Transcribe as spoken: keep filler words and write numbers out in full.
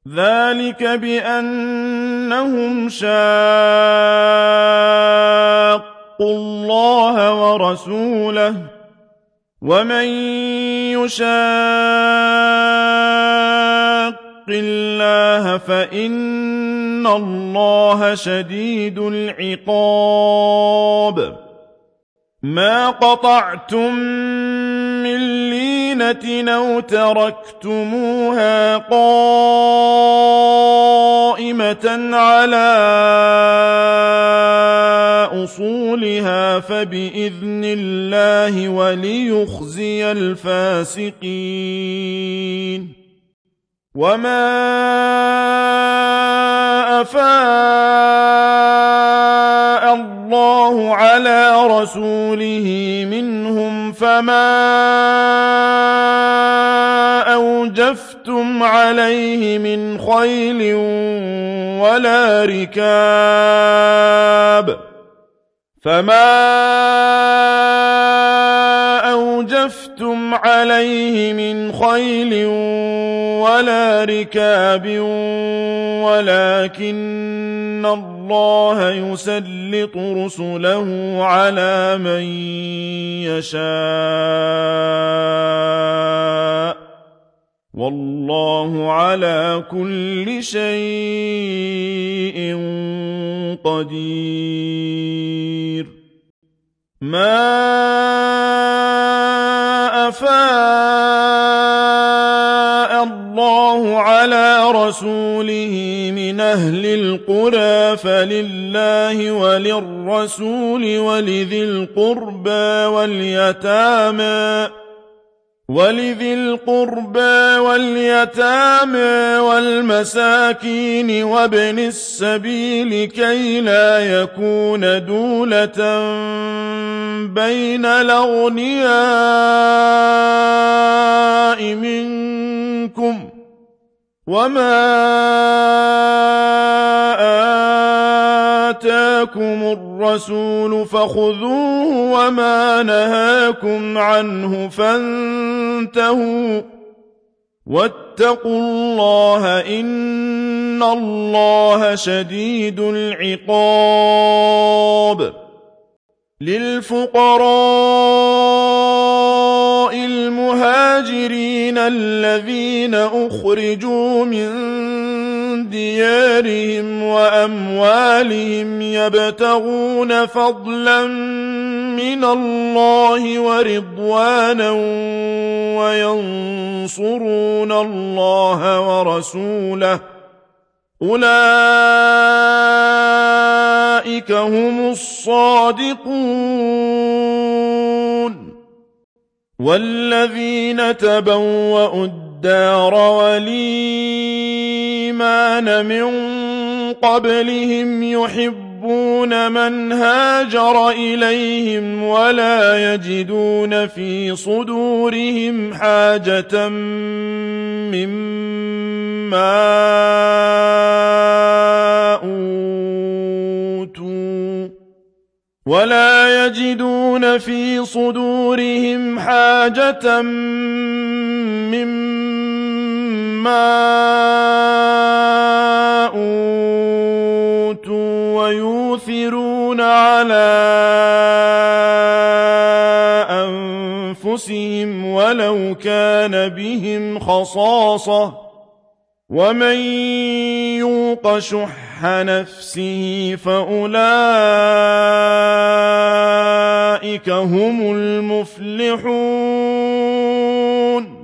ذلك بأنهم شاقوا الله ورسوله ومن يشاق الله فإن الله شديد العقاب ما قطعتم من لينة أو تركتموها قائمة على أصولها فبإذن الله وليخزي الفاسقين وما أفاء الله على رسوله منهم فما أوجفتم عليه من خيل ولا ركاب فما أوجفتم عليه من خيل ولا ركاب ولكن الله يسلط رسله على من يشاء والله على كل شيء قدير ما أفاء الله على رسوله من أهل القرى فلله وللرسول ولذي القربى واليتامى ولذي القربى واليتامى والمساكين وابن السبيل كي لا يكون دولة بين الأغنياء منكم وما آتاكم الرسول فخذوه وما نهاكم عنه فانتهوا واتقوا الله إن الله شديد العقاب للفقراء المهاجرين الذين أخرجوا من ديارهم وأموالهم يبتغون فضلا من الله ورضوانا وينصرون الله ورسوله أولئك هم الصادقون والذين تبوأوا الدار والإيمان من قبلهم يحبون من هاجر إليهم ولا يجدون في صدورهم حاجة مما أوتوا ولا يجدون في صدورهم حاجة مما أوتوا ويؤثرون على أنفسهم ولو كان بهم خصاصة ومن يوق شح نفسه فأولئك هم المفلحون